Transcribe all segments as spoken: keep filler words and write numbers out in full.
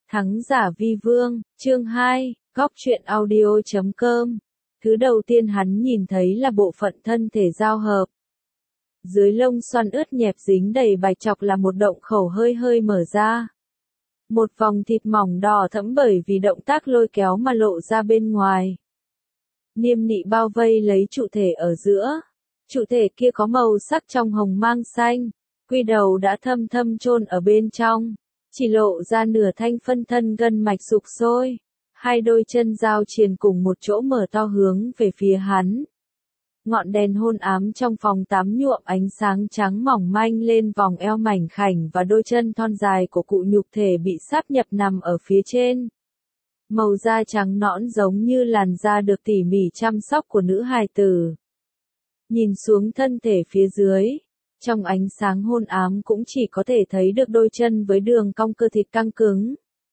Thắng giả vi vương, chương hai, góc truyện audio chấm com. Thứ đầu tiên hắn nhìn thấy là bộ phận thân thể giao hợp. Dưới lông xoăn ướt nhẹp dính đầy bạch chọc là một động khẩu hơi hơi mở ra. Một vòng thịt mỏng đỏ thẫm bởi vì động tác lôi kéo mà lộ ra bên ngoài. Niêm nị bao vây lấy trụ thể ở giữa. Trụ thể kia có màu sắc trong hồng mang xanh, quy đầu đã thâm thâm chôn ở bên trong. Chỉ lộ ra nửa thanh phân thân gân mạch sục sôi, hai đôi chân giao triền cùng một chỗ mở to hướng về phía hắn. Ngọn đèn hôn ám trong phòng tắm nhuộm ánh sáng trắng mỏng manh lên vòng eo mảnh khảnh và đôi chân thon dài của cụ nhục thể bị sáp nhập nằm ở phía trên. Màu da trắng nõn giống như làn da được tỉ mỉ chăm sóc của nữ hài tử. Nhìn xuống thân thể phía dưới. Trong ánh sáng hôn ám cũng chỉ có thể thấy được đôi chân với đường cong cơ thịt căng cứng.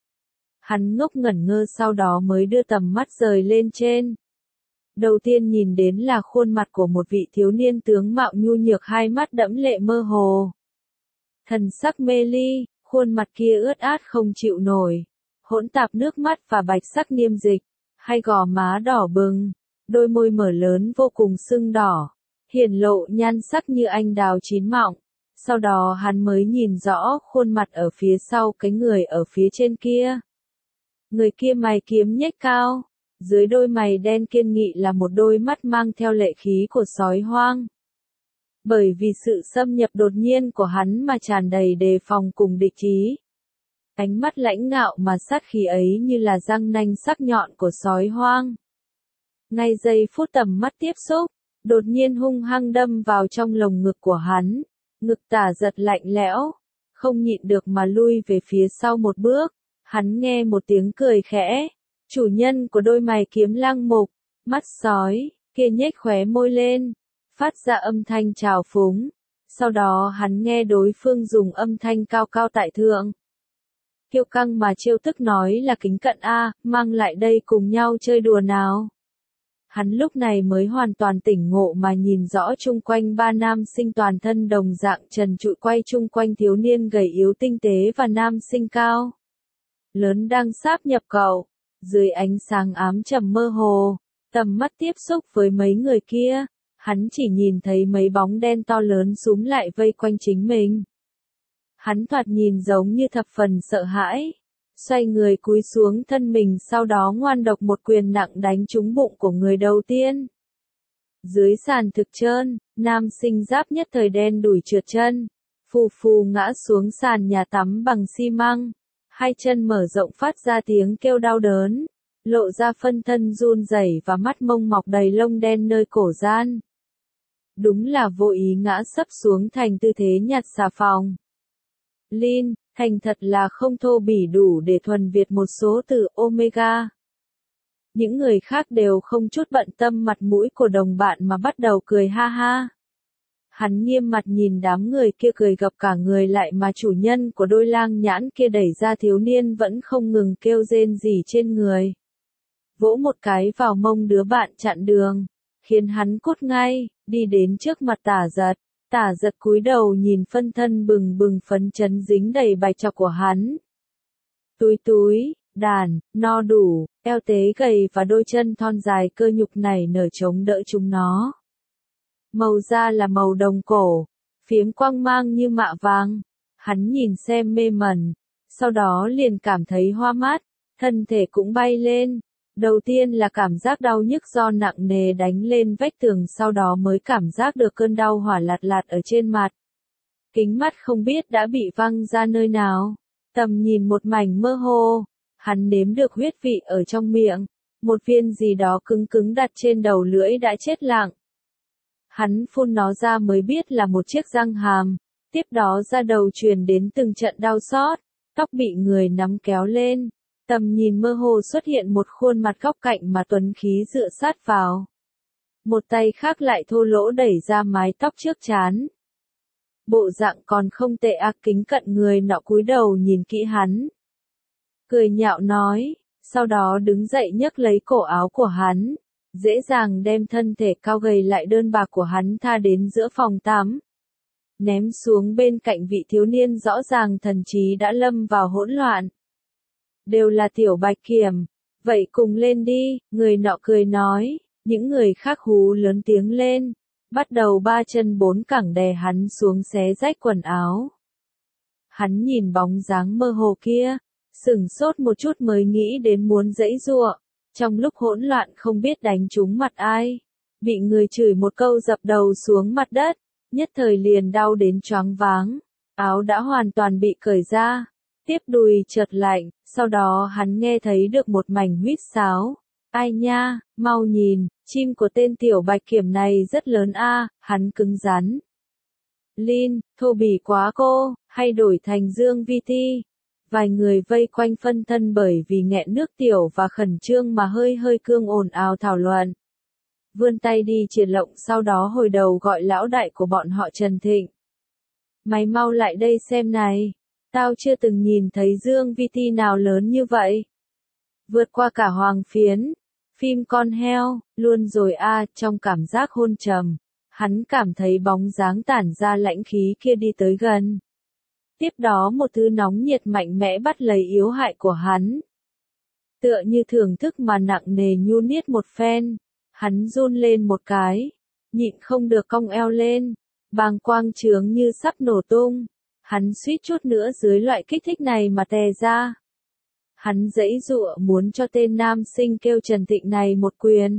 Hắn ngốc ngẩn ngơ sau đó mới đưa tầm mắt rời lên trên. Đầu tiên nhìn đến là khuôn mặt của một vị thiếu niên tướng mạo nhu nhược, hai mắt đẫm lệ mơ hồ. Thần sắc mê ly, khuôn mặt kia ướt át không chịu nổi, hỗn tạp nước mắt và bạch sắc niêm dịch, hai gò má đỏ bừng, đôi môi mở lớn vô cùng sưng đỏ. Hiển lộ nhan sắc như anh đào chín mọng, sau đó hắn mới nhìn rõ khuôn mặt ở phía sau cái người ở phía trên kia. Người kia mày kiếm nhếch cao, dưới đôi mày đen kiên nghị là một đôi mắt mang theo lệ khí của sói hoang. Bởi vì sự xâm nhập đột nhiên của hắn mà tràn đầy đề phòng cùng địch ý. Ánh mắt lãnh ngạo mà sát khí ấy như là răng nanh sắc nhọn của sói hoang. Ngay giây phút tầm mắt tiếp xúc, đột nhiên hung hăng đâm vào trong lồng ngực của hắn, ngực tả giật lạnh lẽo, không nhịn được mà lui về phía sau một bước, hắn nghe một tiếng cười khẽ, chủ nhân của đôi mày kiếm lăng mục, mắt sói, kia nhếch khóe môi lên, phát ra âm thanh trào phúng, sau đó hắn nghe đối phương dùng âm thanh cao cao tại thượng. Kiêu căng mà trêu tức nói là kính cận a, mang lại đây cùng nhau chơi đùa nào. Hắn lúc này mới hoàn toàn tỉnh ngộ mà nhìn rõ chung quanh ba nam sinh toàn thân đồng dạng trần trụi quay chung quanh thiếu niên gầy yếu tinh tế và nam sinh cao lớn đang sáp nhập cậu. Dưới ánh sáng ám trầm mơ hồ, tầm mắt tiếp xúc với mấy người kia, hắn chỉ nhìn thấy mấy bóng đen to lớn súm lại vây quanh chính mình. Hắn thoạt nhìn giống như thập phần sợ hãi. Xoay người cúi xuống thân mình, sau đó ngoan độc một quyền nặng đánh trúng bụng của người đầu tiên. Dưới sàn thực trơn, nam sinh giáp nhất thời đen đủi trượt chân, phù phù ngã xuống sàn nhà tắm bằng xi măng, hai chân mở rộng phát ra tiếng kêu đau đớn, lộ ra phân thân run rẩy và mắt mông mọc đầy lông đen nơi cổ gian. Đúng là vô ý ngã sấp xuống thành tư thế nhặt xà phòng. Lin, thành thật là không thô bỉ đủ để thuần Việt một số từ Omega. Những người khác đều không chút bận tâm mặt mũi của đồng bạn mà bắt đầu cười ha ha. Hắn nghiêm mặt nhìn đám người kia cười gập cả người lại mà chủ nhân của đôi lang nhãn kia đẩy ra thiếu niên vẫn không ngừng kêu rên rỉ trên người. Vỗ một cái vào mông đứa bạn chặn đường, khiến hắn cút ngay, đi đến trước mặt Tả Giật. Tả Giật cúi đầu nhìn phân thân bừng bừng phấn chấn dính đầy bạch chọc của hắn. Túi túi, đàn, no đủ, eo tế gầy và đôi chân thon dài cơ nhục này nở chống đỡ chúng nó. Màu da là màu đồng cổ, phiếm quang mang như mạ vàng. Hắn nhìn xem mê mẩn, sau đó liền cảm thấy hoa mát, thân thể cũng bay lên. Đầu tiên là cảm giác đau nhức do nặng nề đánh lên vách tường, sau đó mới cảm giác được cơn đau hỏa lạt lạt ở trên mặt. Kính mắt không biết đã bị văng ra nơi nào. Tầm nhìn một mảnh mơ hồ. Hắn nếm được huyết vị ở trong miệng. Một viên gì đó cứng cứng đặt trên đầu lưỡi đã chết lặng. Hắn phun nó ra mới biết là một chiếc răng hàm. Tiếp đó ra đầu truyền đến từng trận đau xót. Tóc bị người nắm kéo lên. Tầm nhìn mơ hồ xuất hiện một khuôn mặt góc cạnh mà tuấn khí dựa sát vào. Một tay khác lại thô lỗ đẩy ra mái tóc trước trán. Bộ dạng còn không tệ ác, kính cận người nọ cúi đầu nhìn kỹ hắn. Cười nhạo nói, sau đó đứng dậy nhấc lấy cổ áo của hắn, dễ dàng đem thân thể cao gầy lại đơn bạc của hắn tha đến giữa phòng tắm. Ném xuống bên cạnh vị thiếu niên rõ ràng thần trí đã lâm vào hỗn loạn. đều là Tiểu Bạch Kiểm. Vậy cùng lên đi, người nọ cười nói, những người khác hú lớn tiếng lên, bắt đầu ba chân bốn cẳng đè hắn xuống xé rách quần áo. Hắn nhìn bóng dáng mơ hồ kia, sửng sốt một chút mới nghĩ đến muốn giãy giụa, trong lúc hỗn loạn không biết đánh trúng mặt ai, bị người chửi một câu dập đầu xuống mặt đất, nhất thời liền đau đến choáng váng, áo đã hoàn toàn bị cởi ra, tiếp đùi chợt lạnh, sau đó hắn nghe thấy được một mảnh huýt sáo. Ai nha, mau nhìn, chim của tên Tiểu Bạch Kiểm này rất lớn a, hắn cứng rắn. Lin, thô bỉ quá cô, hay đổi thành Dương Vi Ti. Vài người vây quanh phân thân bởi vì nghẹn nước tiểu và khẩn trương mà hơi hơi cương ồn ào thảo luận. Vươn tay đi triệt lộng sau đó hồi đầu gọi lão đại của bọn họ Trần Thịnh. Mày mau lại đây xem này, tao chưa từng nhìn thấy Dương Vi Ti nào lớn như vậy. Vượt qua cả Hoàng Phiến, phim con heo, luôn rồi a, trong cảm giác hôn trầm, hắn cảm thấy bóng dáng tản ra lãnh khí kia đi tới gần. Tiếp đó một thứ nóng nhiệt mạnh mẽ bắt lấy yếu hại của hắn. Tựa như thưởng thức mà nặng nề nhu niết một phen, hắn run lên một cái, nhịn không được cong eo lên, bàng quang trướng như sắp nổ tung, hắn suýt chút nữa dưới loại kích thích này mà tè ra. Hắn giãy giụa muốn cho tên nam sinh kêu Trần Thịnh này một quyền.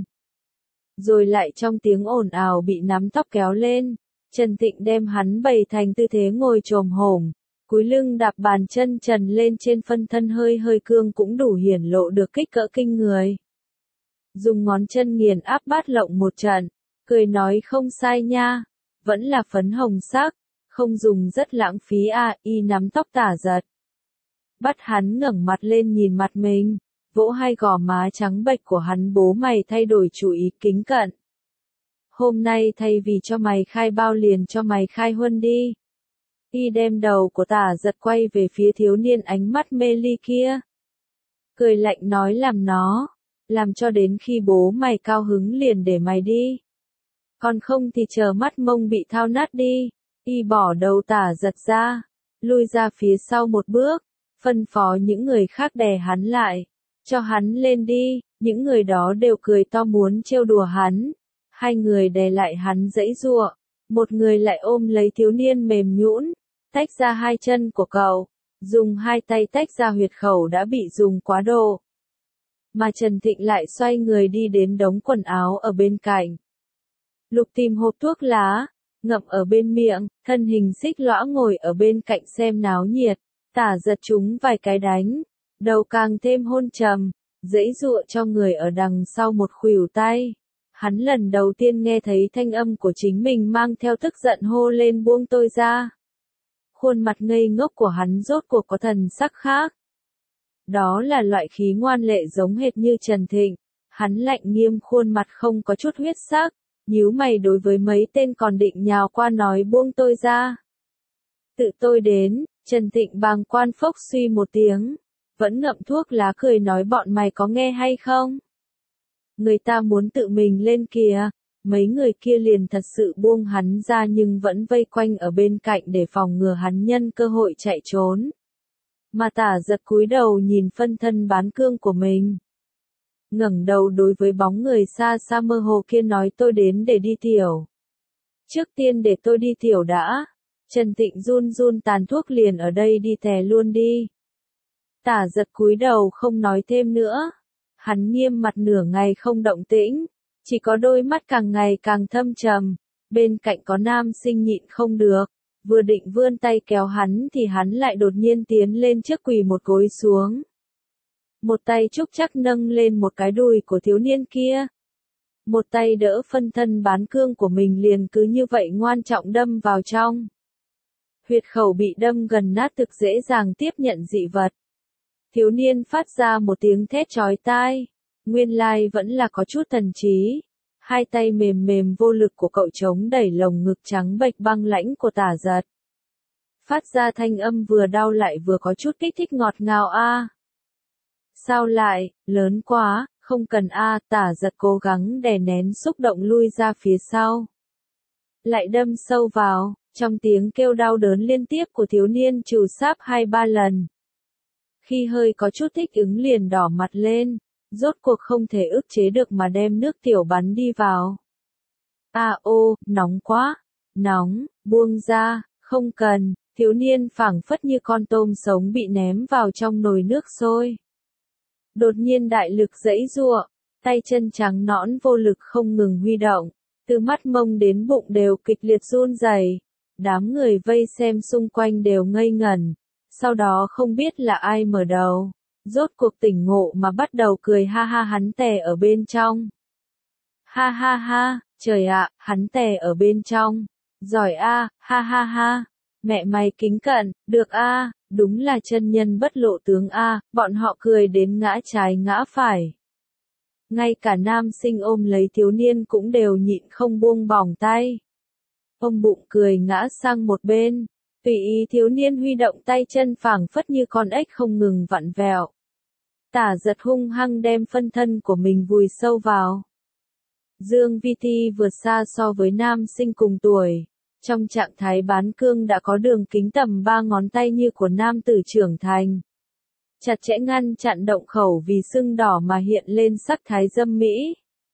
Rồi lại trong tiếng ồn ào bị nắm tóc kéo lên, Trần Thịnh đem hắn bày thành tư thế ngồi chồm hổm, cúi lưng đạp bàn chân trần lên trên phân thân hơi hơi cương cũng đủ hiển lộ được kích cỡ kinh người. Dùng ngón chân nghiền áp bát lộng một trận, cười nói không sai nha, vẫn là phấn hồng sắc, không dùng rất lãng phí à, y nắm tóc Tả Giật. Bắt hắn ngẩng mặt lên nhìn mặt mình, vỗ hai gò má trắng bệch của hắn, bố mày thay đổi chủ ý kính cận. Hôm nay thay vì cho mày khai bao liền cho mày khai huân đi. Y đem đầu của Tả Giật quay về phía thiếu niên ánh mắt mê ly kia. Cười lạnh nói làm nó, làm cho đến khi bố mày cao hứng liền để mày đi. Còn không thì chờ mắt mông bị thao nát đi. Y bỏ đầu Tả Giật ra, lui ra phía sau một bước, phân phó những người khác đè hắn lại, cho hắn lên đi, những người đó đều cười to muốn trêu đùa hắn. Hai người đè lại hắn giãy giụa, một người lại ôm lấy thiếu niên mềm nhũn, tách ra hai chân của cậu, dùng hai tay tách ra huyệt khẩu đã bị dùng quá độ. Mà Trần Thịnh lại xoay người đi đến đống quần áo ở bên cạnh. Lục tìm hộp thuốc lá, ngậm ở bên miệng, thân hình xích lõa ngồi ở bên cạnh xem náo nhiệt, Tả Giật chúng vài cái đánh, đầu càng thêm hôn trầm, giãy giụa cho người ở đằng sau một khuỷu tay. Hắn lần đầu tiên nghe thấy thanh âm của chính mình mang theo tức giận hô lên buông tôi ra. Khuôn mặt ngây ngốc của hắn rốt cuộc có thần sắc khác. Đó là loại khí ngoan lệ giống hệt như Trần Thịnh, hắn lạnh nghiêm khuôn mặt không có chút huyết sắc, nhíu mày đối với mấy tên còn định nhào qua nói buông tôi ra. Tự tôi đến, Trần Thịnh bàng quan phốc suy một tiếng, vẫn ngậm thuốc lá cười nói bọn mày có nghe hay không? Người ta muốn tự mình lên kìa, mấy người kia liền thật sự buông hắn ra nhưng vẫn vây quanh ở bên cạnh để phòng ngừa hắn nhân cơ hội chạy trốn. Mà Tả Giật cúi đầu nhìn phân thân bán cương của mình. Ngẩng đầu đối với bóng người xa xa mơ hồ kia nói tôi đến để đi tiểu. Trước tiên để tôi đi tiểu đã. Trần Thịnh run run tàn thuốc liền ở đây đi tè luôn đi. Tả Giật cúi đầu không nói thêm nữa. Hắn nghiêm mặt nửa ngày không động tĩnh, chỉ có đôi mắt càng ngày càng thâm trầm. Bên cạnh có nam sinh nhịn không được, vừa định vươn tay kéo hắn thì hắn lại đột nhiên tiến lên trước quỳ một gối xuống. Một tay trúc chắc nâng lên một cái đùi của thiếu niên kia. Một tay đỡ phân thân bán cương của mình liền cứ như vậy ngoan trọng đâm vào trong. Huyệt khẩu bị đâm gần nát thực dễ dàng tiếp nhận dị vật. Thiếu niên phát ra một tiếng thét chói tai. Nguyên lai vẫn là có chút thần trí. Hai tay mềm mềm vô lực của cậu chống đẩy lồng ngực trắng bệch băng lãnh của Tả Giật. Phát ra thanh âm vừa đau lại vừa có chút kích thích ngọt ngào a. Sao lại, lớn quá, không cần a, Tả Giật cố gắng đè nén xúc động lui ra phía sau. Lại đâm sâu vào, trong tiếng kêu đau đớn liên tiếp của thiếu niên trù sáp hai ba lần. Khi hơi có chút thích ứng liền đỏ mặt lên, rốt cuộc không thể ức chế được mà đem nước tiểu bắn đi vào. À ô, nóng quá, nóng, buông ra, không cần, thiếu niên phảng phất như con tôm sống bị ném vào trong nồi nước sôi. Đột nhiên đại lực giãy giụa, tay chân trắng nõn vô lực không ngừng huy động, từ mắt mông đến bụng đều kịch liệt run rẩy. Đám người vây xem xung quanh đều ngây ngẩn, sau đó không biết là ai mở đầu, rốt cuộc tỉnh ngộ mà bắt đầu cười ha ha hắn tè ở bên trong. Ha ha ha, trời ạ, hắn tè ở bên trong. Giỏi a, ha ha ha. Mẹ mày kính cận, được a, đúng là chân nhân bất lộ tướng a, bọn họ cười đến ngã trái ngã phải. Ngay cả nam sinh ôm lấy thiếu niên cũng đều nhịn không buông bỏng tay. Ôm bụng cười ngã sang một bên, tùy ý thiếu niên huy động tay chân phảng phất như con ếch không ngừng vặn vẹo. Tả Giật hung hăng đem phân thân của mình vùi sâu vào. Dương Vi Thi vượt xa so với nam sinh cùng tuổi. Trong trạng thái bán cương đã có đường kính tầm ba ngón tay như của nam tử trưởng thành. Chặt chẽ ngăn chặn động khẩu vì sưng đỏ mà hiện lên sắc thái dâm mỹ.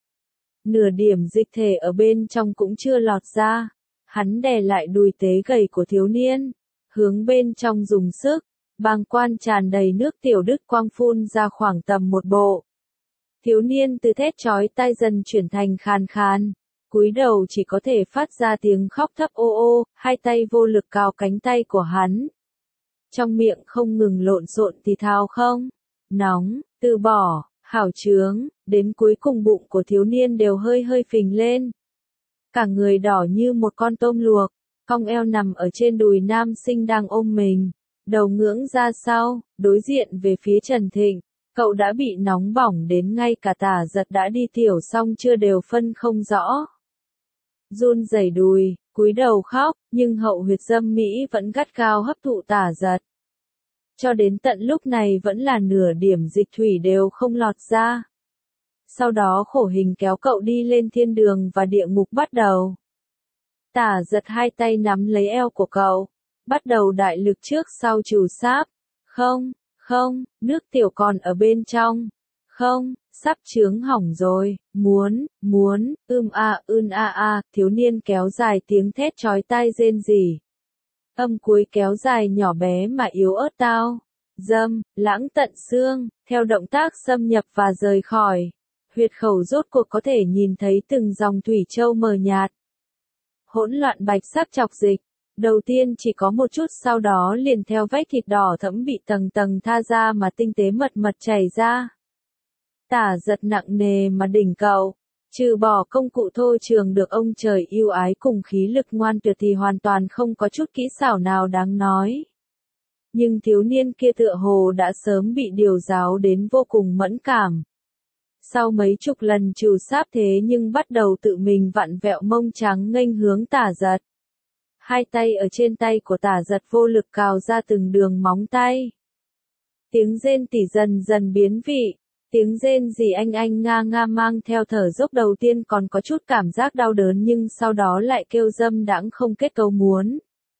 Nửa điểm dịch thể ở bên trong cũng chưa lọt ra. Hắn đè lại đùi tế gầy của thiếu niên, hướng bên trong dùng sức, bàng quan tràn đầy nước tiểu đứt quang phun ra khoảng tầm một bộ. Thiếu niên từ thét chói tai dần chuyển thành khàn khàn, cúi đầu chỉ có thể phát ra tiếng khóc thấp ô ô, hai tay vô lực cào cánh tay của hắn. Trong miệng không ngừng lộn xộn thì thào không, nóng, từ bỏ, hảo chướng, đến cuối cùng bụng của thiếu niên đều hơi hơi phình lên. Cả người đỏ như một con tôm luộc, cong eo nằm ở trên đùi nam sinh đang ôm mình, đầu ngưỡng ra sau, đối diện về phía Trần Thịnh, cậu đã bị nóng bỏng đến ngay cả Tả Giật đã đi tiểu xong chưa đều phân không rõ. Run rẩy đùi, cúi đầu khóc, nhưng hậu huyệt dâm mỹ vẫn gắt gao hấp thụ Tả Giật. Cho đến tận lúc này vẫn là nửa điểm dịch thủy đều không lọt ra. Sau đó khổ hình kéo cậu đi lên thiên đường và địa ngục bắt đầu. Tả Giật hai tay nắm lấy eo của cậu, bắt đầu đại lực trước sau trù sáp. Không, không, nước tiểu còn ở bên trong. Không, sắp chướng hỏng rồi, muốn, muốn, ưm a ưn a a, thiếu niên kéo dài tiếng thét chói tai rên rỉ. Âm cuối kéo dài nhỏ bé mà yếu ớt tao. Dâm, lãng tận xương, theo động tác xâm nhập và rời khỏi. Huyệt khẩu rốt cuộc có thể nhìn thấy từng dòng thủy châu mờ nhạt. Hỗn loạn bạch sắc chọc dịch. Đầu tiên chỉ có một chút, sau đó liền theo vách thịt đỏ thẫm bị tầng tầng tha ra mà tinh tế mật mật chảy ra. Tả Giật nặng nề mà đỉnh cậu, trừ bỏ công cụ thô trường được ông trời yêu ái cùng khí lực ngoan tuyệt thì hoàn toàn không có chút kỹ xảo nào đáng nói. Nhưng thiếu niên kia tựa hồ đã sớm bị điều giáo đến vô cùng mẫn cảm. Sau mấy chục lần trù sáp thế nhưng bắt đầu tự mình vặn vẹo mông trắng nghênh hướng Tả Giật. Hai tay ở trên tay của Tả Giật vô lực cào ra từng đường móng tay. Tiếng rên tỉ dần dần biến vị, tiếng rên gì anh anh nga nga mang theo thở dốc, đầu tiên còn có chút cảm giác đau đớn nhưng sau đó lại kêu dâm đãng không kết cấu muốn.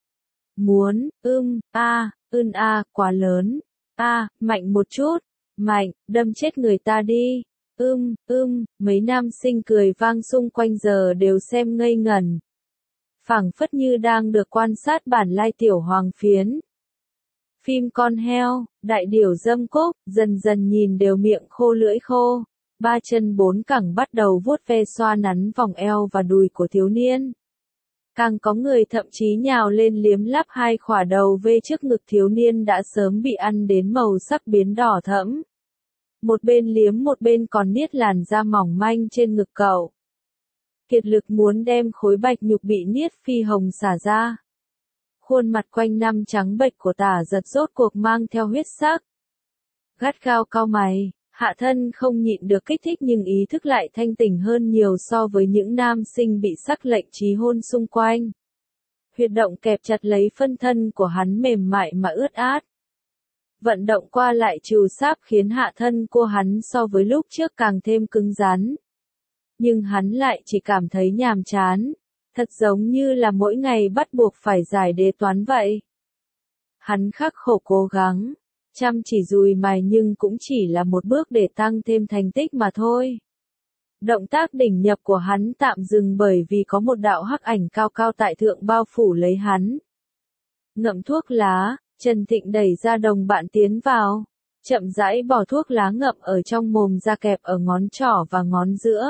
Muốn, ưm, a, ưn a, quá lớn, a, mạnh một chút, mạnh, đâm chết người ta đi. Ưm, ưm, mấy nam sinh cười vang xung quanh giờ đều xem ngây ngẩn. Phảng phất như đang được quan sát bản lai tiểu hoàng phiến. Phim con heo, đại điểu dâm cốc, dần dần nhìn đều miệng khô lưỡi khô. Ba chân bốn cẳng bắt đầu vuốt ve xoa nắn vòng eo và đùi của thiếu niên. Càng có người thậm chí nhào lên liếm láp hai khỏa đầu vê trước ngực thiếu niên đã sớm bị ăn đến màu sắc biến đỏ thẫm. Một bên liếm một bên còn niết làn da mỏng manh trên ngực cậu. Kiệt lực muốn đem khối bạch nhục bị niết phi hồng xả ra. Khuôn mặt quanh năm trắng bệch của Tả Giật rốt cuộc mang theo huyết sắc. Gắt gao cau mày, hạ thân không nhịn được kích thích nhưng ý thức lại thanh tỉnh hơn nhiều so với những nam sinh bị sắc lệnh trí hôn xung quanh. Huyệt động kẹp chặt lấy phân thân của hắn mềm mại mà ướt át. Vận động qua lại trù sáp khiến hạ thân của hắn so với lúc trước càng thêm cứng rắn. Nhưng hắn lại chỉ cảm thấy nhàm chán, thật giống như là mỗi ngày bắt buộc phải giải đề toán vậy. Hắn khắc khổ cố gắng, Chăm chỉ dùi mài nhưng cũng chỉ là một bước để tăng thêm thành tích mà thôi. Động tác đỉnh nhập của hắn tạm dừng bởi vì có một đạo hắc ảnh cao cao tại thượng bao phủ lấy hắn. Ngậm thuốc lá, Trần Thịnh đẩy ra đồng bạn tiến vào, chậm rãi bỏ thuốc lá ngậm ở trong mồm ra kẹp ở ngón trỏ và ngón giữa.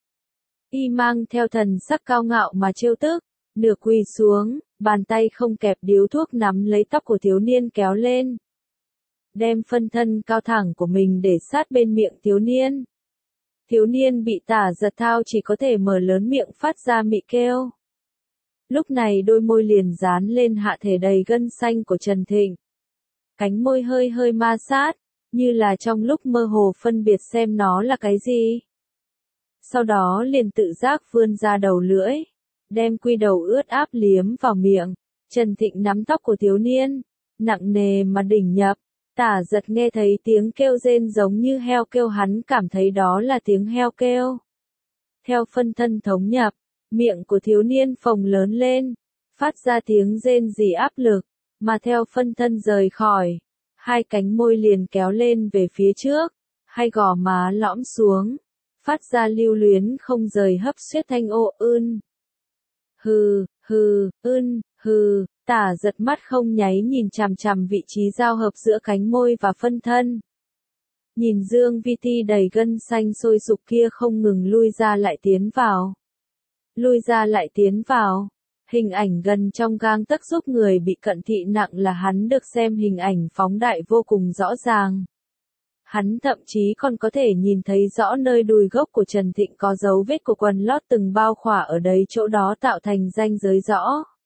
Y mang theo thần sắc cao ngạo mà trêu tức, nửa quỳ xuống, bàn tay không kẹp điếu thuốc nắm lấy tóc của thiếu niên kéo lên. Đem phân thân cao thẳng của mình để sát bên miệng thiếu niên. Thiếu niên bị Tả Giật thao chỉ có thể mở lớn miệng phát ra mị kêu. Lúc này đôi môi liền dán lên hạ thể đầy gân xanh của Trần Thịnh. Cánh môi hơi hơi ma sát, như là trong lúc mơ hồ phân biệt xem nó là cái gì. Sau đó liền tự giác vươn ra đầu lưỡi, đem quy đầu ướt áp liếm vào miệng. Trần Thịnh nắm tóc của thiếu niên, nặng nề mà đỉnh nhập. Tả Giật nghe thấy tiếng kêu rên giống như heo kêu, hắn cảm thấy đó là tiếng heo kêu. Theo phân thân thống nhập, miệng của thiếu niên phồng lớn lên, phát ra tiếng rên rỉ áp lực, mà theo phân thân rời khỏi, hai cánh môi liền kéo lên về phía trước, hai gò má lõm xuống, phát ra lưu luyến không rời hấp suyết thanh ô ưn. Hừ, hừ, ưn, hừ. Tả Giật mắt không nháy nhìn chằm chằm vị trí giao hợp giữa cánh môi và phân thân. Nhìn Dương Vi Ti đầy gân xanh sôi sục kia không ngừng lui ra lại tiến vào. Lui ra lại tiến vào. Hình ảnh gần trong gang tấc giúp người bị cận thị nặng là hắn được xem hình ảnh phóng đại vô cùng rõ ràng. Hắn thậm chí còn có thể nhìn thấy rõ nơi đùi gốc của Trần Thịnh có dấu vết của quần lót từng bao khỏa ở đấy, chỗ đó tạo thành ranh giới rõ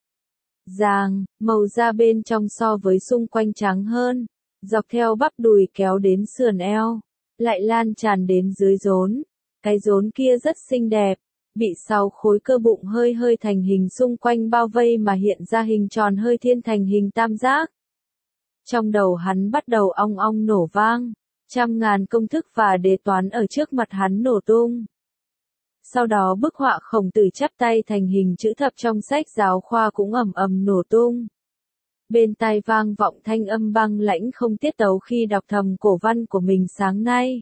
ràng, màu da bên trong so với xung quanh trắng hơn, dọc theo bắp đùi kéo đến sườn eo, lại lan tràn đến dưới rốn. Cái rốn kia rất xinh đẹp, bị sáu khối cơ bụng hơi hơi thành hình xung quanh bao vây mà hiện ra hình tròn hơi thiên thành hình tam giác. Trong đầu hắn bắt đầu ong ong nổ vang, trăm ngàn công thức và đề toán ở trước mặt hắn nổ tung. Sau đó bức họa khổng tử chắp tay thành hình chữ thập trong sách giáo khoa cũng ầm ầm nổ tung. Bên tai vang vọng thanh âm băng lãnh không tiết tấu khi đọc thầm cổ văn của mình sáng nay.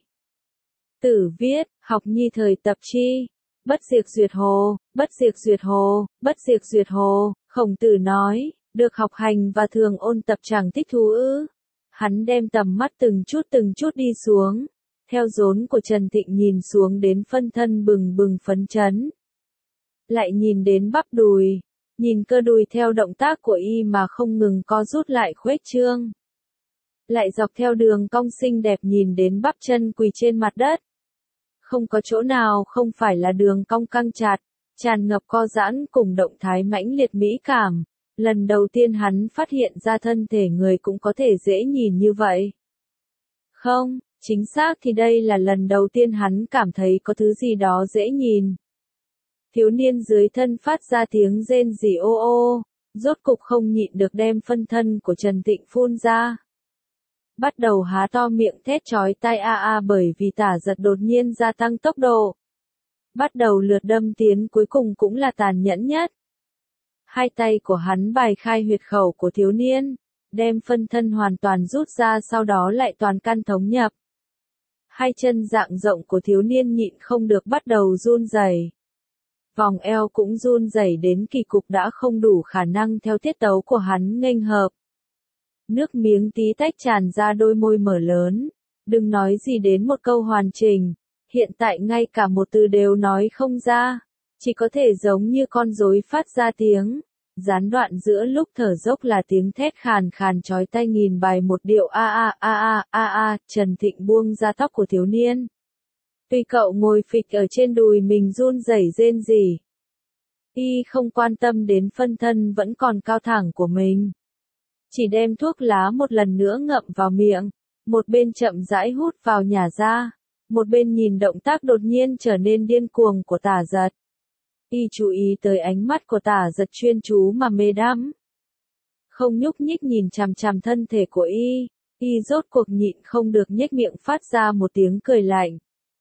Tử viết, học nhi thời tập chi, bất diệt duyệt hồ, bất diệt duyệt hồ, bất diệt duyệt hồ. Khổng tử nói, được học hành và thường ôn tập chẳng thích thú ư. Hắn đem tầm mắt từng chút từng chút đi xuống. Theo rốn của Trần Thịnh nhìn xuống đến phân thân bừng bừng phấn chấn. Lại nhìn đến bắp đùi, nhìn cơ đùi theo động tác của y mà không ngừng co rút lại khuếch trương. Lại dọc theo đường cong xinh đẹp nhìn đến bắp chân quỳ trên mặt đất. Không có chỗ nào không phải là đường cong căng chặt, tràn ngập co giãn cùng động thái mãnh liệt mỹ cảm. Lần đầu tiên hắn phát hiện ra thân thể người cũng có thể dễ nhìn như vậy. Không. Chính xác thì đây là lần đầu tiên hắn cảm thấy có thứ gì đó dễ nhìn. Thiếu niên dưới thân phát ra tiếng rên rỉ ô ô, rốt cục không nhịn được đem phân thân của Trần Thịnh phun ra. Bắt đầu há to miệng thét chói tai a a bởi vì Tả Giật đột nhiên gia tăng tốc độ. Bắt đầu lượt đâm tiến cuối cùng cũng là tàn nhẫn nhất. Hai tay của hắn bài khai huyệt khẩu của thiếu niên, đem phân thân hoàn toàn rút ra, sau đó lại toàn căn thống nhập. Hai chân dạng rộng của thiếu niên nhịn không được bắt đầu run rẩy. Vòng eo cũng run rẩy đến kỳ cục, đã không đủ khả năng theo tiết tấu của hắn nghênh hợp. Nước miếng tí tách tràn ra đôi môi mở lớn, đừng nói gì đến một câu hoàn chỉnh, hiện tại ngay cả một từ đều nói không ra, chỉ có thể giống như con rối phát ra tiếng. Gián đoạn giữa lúc thở dốc là tiếng thét khàn khàn chói tai nghìn bài một điệu a a a a a a. Trần Thịnh buông ra tóc của thiếu niên. Tuy cậu ngồi phịch ở trên đùi mình run rẩy rên rỉ. Y không quan tâm đến phân thân vẫn còn cao thẳng của mình. Chỉ đem thuốc lá một lần nữa ngậm vào miệng, một bên chậm rãi hút vào nhả ra, một bên nhìn động tác đột nhiên trở nên điên cuồng của Tả Giật. Y chú ý tới ánh mắt của Tả Giật chuyên chú mà mê đắm. Không nhúc nhích nhìn chằm chằm thân thể của y, y rốt cuộc nhịn không được nhếch miệng phát ra một tiếng cười lạnh.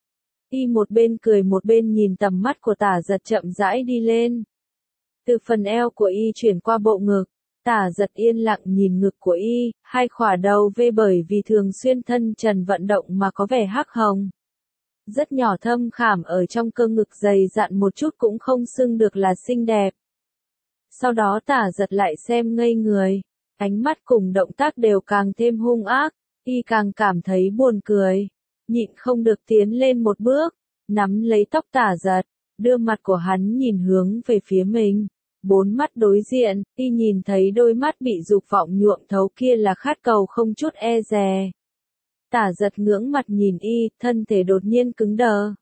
Y một bên cười một bên nhìn tầm mắt của Tả Giật chậm rãi đi lên. Từ phần eo của y chuyển qua bộ ngực, Tả Giật yên lặng nhìn ngực của y, hai khỏa đầu vê bởi vì thường xuyên thân trần vận động mà có vẻ hắc hồng. Rất nhỏ thâm khảm ở trong cơ ngực dày dặn một chút cũng không xưng được là xinh đẹp. Sau đó Tả Giật lại xem ngây người, ánh mắt cùng động tác đều càng thêm hung ác, y càng cảm thấy buồn cười, nhịn không được tiến lên một bước, nắm lấy tóc Tả Giật, đưa mặt của hắn nhìn hướng về phía mình. Bốn mắt đối diện, y nhìn thấy đôi mắt bị dục vọng nhuộm thấu kia là khát cầu không chút e dè. Tả Giật ngưỡng mặt nhìn y, thân thể đột nhiên cứng đờ.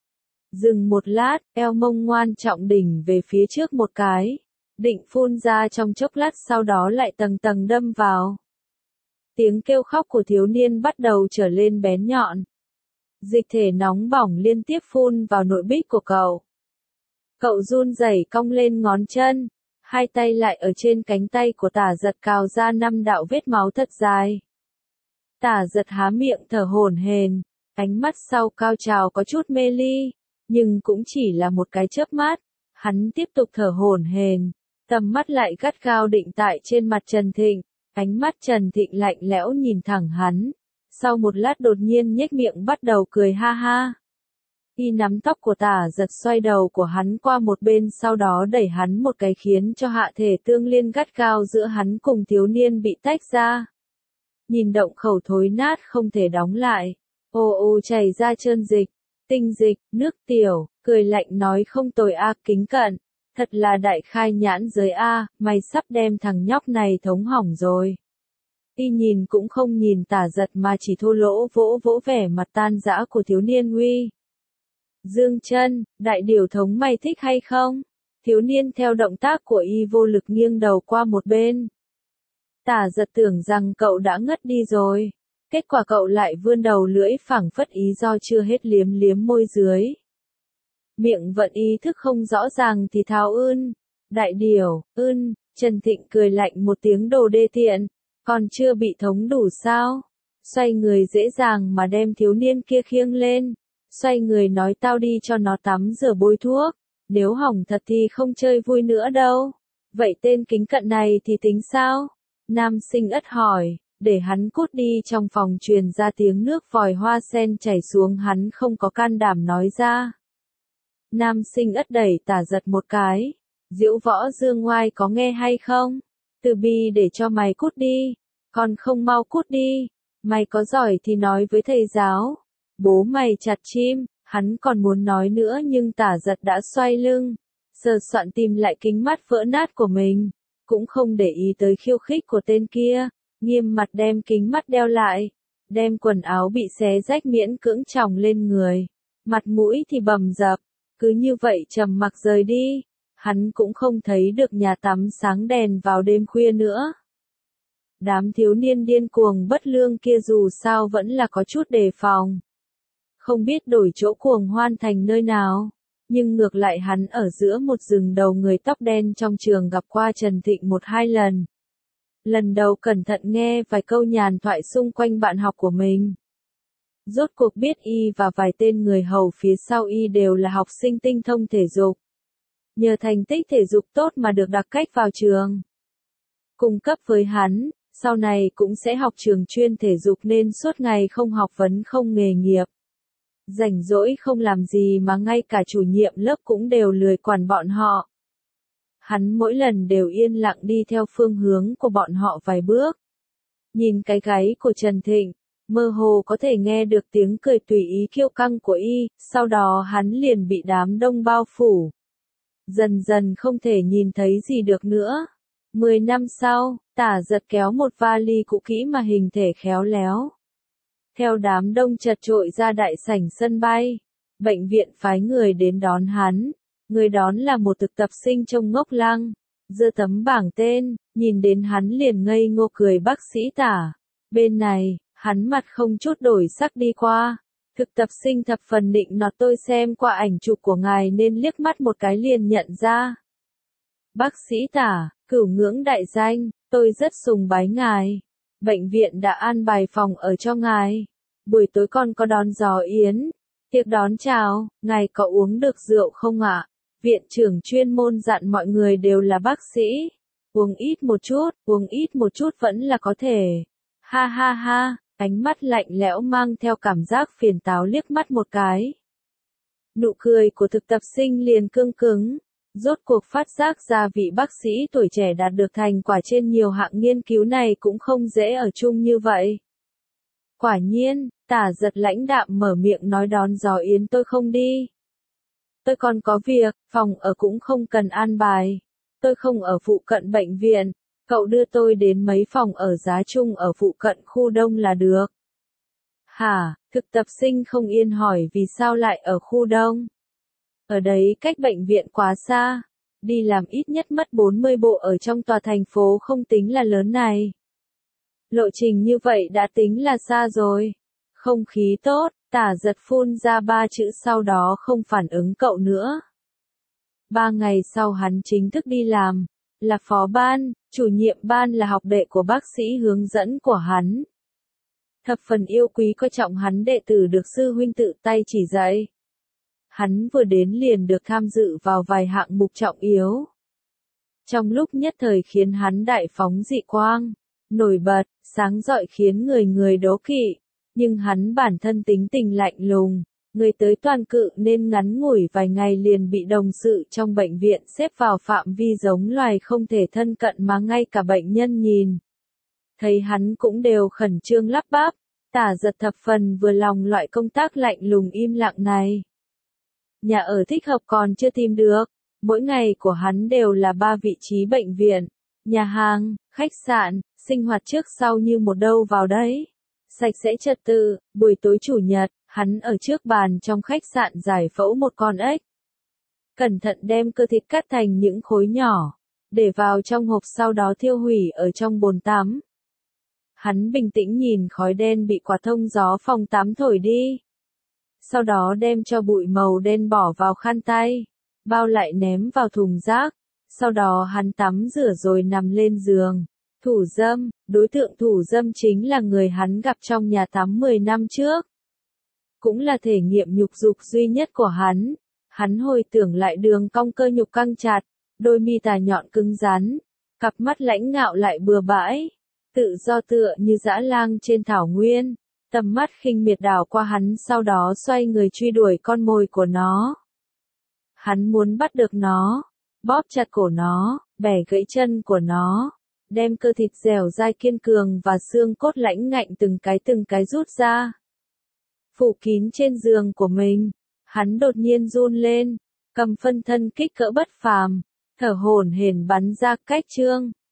Dừng một lát, eo mông ngoan trọng đỉnh về phía trước một cái, định phun ra trong chốc lát sau đó lại tầng tầng đâm vào. Tiếng kêu khóc của thiếu niên bắt đầu trở lên bén nhọn. Dịch thể nóng bỏng liên tiếp phun vào nội bích của cậu. Cậu run rẩy cong lên ngón chân, hai tay lại ở trên cánh tay của Tả Giật cào ra năm đạo vết máu thật dài. Tả Giật há miệng thở hổn hển, ánh mắt sau cao trào có chút mê ly, nhưng cũng chỉ là một cái chớp mắt, hắn tiếp tục thở hổn hển, tầm mắt lại gắt gao định tại trên mặt Trần Thịnh, ánh mắt Trần Thịnh lạnh lẽo nhìn thẳng hắn, sau một lát đột nhiên nhếch miệng bắt đầu cười ha ha. Y nắm tóc của Tả Giật xoay đầu của hắn qua một bên sau đó đẩy hắn một cái khiến cho hạ thể tương liên gắt gao giữa hắn cùng thiếu niên bị tách ra. Nhìn động khẩu thối nát không thể đóng lại, ô ô chảy ra trơn dịch, tinh dịch, nước tiểu, cười lạnh nói không tồi a Kính Cận, thật là đại khai nhãn giới a, mày sắp đem thằng nhóc này thống hỏng rồi. Y nhìn cũng không nhìn Tả Giật mà chỉ thô lỗ vỗ vỗ vẻ mặt tan rã của thiếu niên uy. Dương chân, đại điều thống mày thích hay không? Thiếu niên theo động tác của y vô lực nghiêng đầu qua một bên. Tả Giật tưởng rằng cậu đã ngất đi rồi. Kết quả cậu lại vươn đầu lưỡi phảng phất ý do chưa hết liếm liếm môi dưới. Miệng vận ý thức không rõ ràng thì thào ưn. Đại điều, ưn, Trần Thịnh cười lạnh một tiếng đồ đê tiện. Còn chưa bị thống đủ sao? Xoay người dễ dàng mà đem thiếu niên kia khiêng lên. Xoay người nói tao đi cho nó tắm rửa bôi thuốc. Nếu hỏng thật thì không chơi vui nữa đâu. Vậy tên Kính Cận này thì tính sao? Nam sinh ất hỏi, để hắn cút đi trong phòng truyền ra tiếng nước vòi hoa sen chảy xuống hắn không có can đảm nói ra. Nam sinh ất đẩy Tả Giật một cái. Diễu Võ Dương Ngoai có nghe hay không? Từ bi để cho mày cút đi. Còn không mau cút đi. Mày có giỏi thì nói với thầy giáo. Bố mày chặt chim. Hắn còn muốn nói nữa nhưng Tả Giật đã xoay lưng. Sờ soạn tìm lại kính mắt vỡ nát của mình. Cũng không để ý tới khiêu khích của tên kia. Nghiêm mặt đem kính mắt đeo lại. Đem quần áo bị xé rách miễn cưỡng tròng lên người. Mặt mũi thì bầm dập. Cứ như vậy trầm mặc rời đi. Hắn cũng không thấy được nhà tắm sáng đèn vào đêm khuya nữa. Đám thiếu niên điên cuồng bất lương kia dù sao vẫn là có chút đề phòng. Không biết đổi chỗ cuồng hoan thành nơi nào. Nhưng ngược lại hắn ở giữa một rừng đầu người tóc đen trong trường gặp qua Trần Thịnh một hai lần. Lần đầu cẩn thận nghe vài câu nhàn thoại xung quanh bạn học của mình. Rốt cuộc biết y và vài tên người hầu phía sau y đều là học sinh tinh thông thể dục. Nhờ thành tích thể dục tốt mà được đặc cách vào trường. Cùng cấp với hắn, sau này cũng sẽ học trường chuyên thể dục nên suốt ngày không học vấn không nghề nghiệp. Rảnh rỗi không làm gì mà ngay cả chủ nhiệm lớp cũng đều lười quản bọn họ. Hắn mỗi lần đều yên lặng đi theo phương hướng của bọn họ vài bước. Nhìn cái gáy của Trần Thịnh, mơ hồ có thể nghe được tiếng cười tùy ý kiêu căng của y, sau đó hắn liền bị đám đông bao phủ. Dần dần không thể nhìn thấy gì được nữa. Mười năm sau, Tả Giật kéo một vali cũ kỹ mà hình thể khéo léo. Theo đám đông chật trội ra đại sảnh sân bay, bệnh viện phái người đến đón hắn. Người đón là một thực tập sinh trông ngốc lăng, giơ tấm bảng tên, nhìn đến hắn liền ngây ngô cười bác sĩ Tả. Bên này, hắn mặt không chút đổi sắc đi qua. Thực tập sinh thập phần định nọt tôi xem qua ảnh chụp của ngài nên liếc mắt một cái liền nhận ra. Bác sĩ Tả, cửu ngưỡng đại danh, tôi rất sùng bái ngài. Bệnh viện đã an bài phòng ở cho ngài. Buổi tối còn có đón gió yến. Tiệc đón chào, ngài có uống được rượu không ạ? Viện trưởng chuyên môn dặn mọi người đều là bác sĩ. Uống ít một chút, uống ít một chút vẫn là có thể. Ha ha ha, ánh mắt lạnh lẽo mang theo cảm giác phiền táo liếc mắt một cái. Nụ cười của thực tập sinh liền cương cứng, rốt cuộc phát giác ra vị bác sĩ tuổi trẻ đạt được thành quả trên nhiều hạng nghiên cứu này cũng không dễ ở chung như vậy. Quả nhiên, Tả Giật lãnh đạm mở miệng nói đón gió yến tôi không đi. Tôi còn có việc, phòng ở cũng không cần an bài. Tôi không ở phụ cận bệnh viện, cậu đưa tôi đến mấy phòng ở giá chung ở phụ cận khu đông là được. Hả, thực tập sinh không yên hỏi vì sao lại ở khu đông. Ở đấy cách bệnh viện quá xa, đi làm ít nhất mất bốn mươi bộ ở trong tòa thành phố không tính là lớn này. Lộ trình như vậy đã tính là xa rồi. Không khí tốt, Tả Giật phun ra ba chữ sau đó không phản ứng cậu nữa. Ba ngày sau hắn chính thức đi làm, là phó ban, chủ nhiệm ban là học đệ của bác sĩ hướng dẫn của hắn. Thập phần yêu quý coi trọng hắn đệ tử được sư huynh tự tay chỉ dạy. Hắn vừa đến liền được tham dự vào vài hạng mục trọng yếu. Trong lúc nhất thời khiến hắn đại phóng dị quang, nổi bật, sáng rọi khiến người người đố kỵ, nhưng hắn bản thân tính tình lạnh lùng, người tới toàn cự nên ngắn ngủi vài ngày liền bị đồng sự trong bệnh viện xếp vào phạm vi giống loài không thể thân cận mà ngay cả bệnh nhân nhìn. Thấy hắn cũng đều khẩn trương lắp bắp, Tả Giật thập phần vừa lòng loại công tác lạnh lùng im lặng này. Nhà ở thích hợp còn chưa tìm được, mỗi ngày của hắn đều là ba vị trí bệnh viện, nhà hàng, khách sạn, sinh hoạt trước sau như một đâu vào đấy. Sạch sẽ trật tự, buổi tối chủ nhật, hắn ở trước bàn trong khách sạn giải phẫu một con ếch. Cẩn thận đem cơ thịt cắt thành những khối nhỏ, để vào trong hộp sau đó thiêu hủy ở trong bồn tắm. Hắn bình tĩnh nhìn khói đen bị quạt thông gió phòng tắm thổi đi. Sau đó đem cho bụi màu đen bỏ vào khăn tay, bao lại ném vào thùng rác. Sau đó hắn tắm rửa rồi nằm lên giường. Thủ dâm, đối tượng thủ dâm chính là người hắn gặp trong nhà tắm mười năm trước. Cũng là thể nghiệm nhục dục duy nhất của hắn. Hắn hồi tưởng lại đường cong cơ nhục căng chặt, đôi mi tà nhọn cứng rắn, cặp mắt lãnh ngạo lại bừa bãi, tự do tựa như dã lang trên thảo nguyên. Tầm mắt khinh miệt đảo qua hắn sau đó xoay người truy đuổi con mồi của nó. Hắn muốn bắt được nó, bóp chặt cổ nó, bẻ gãy chân của nó, đem cơ thịt dẻo dai kiên cường và xương cốt lãnh ngạnh từng cái từng cái rút ra. Phủ kín trên giường của mình, hắn đột nhiên run lên, cầm phân thân kích cỡ bất phàm, thở hổn hển bắn ra cách trương,